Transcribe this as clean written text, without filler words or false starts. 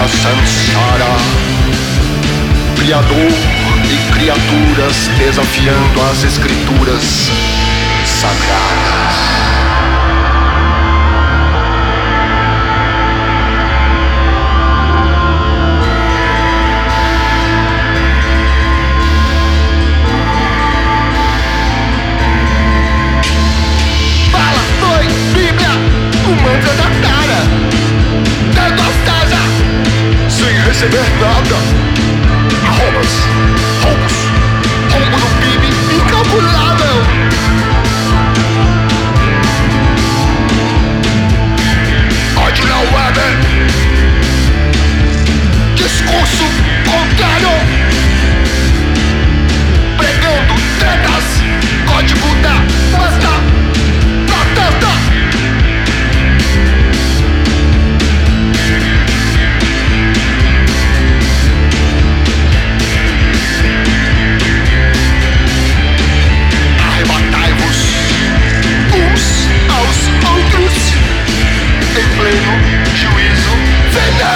da Sansara. Criador e criaturas desafiando as escrituras sagradas. Mantra da Tara, dando as casas sem receber nada. roubos do PIB incalculável. Ódio na web, discurso contrário, pregando tretas, código da massa, protesta. Uns aos outros em pleno juízo. Venha!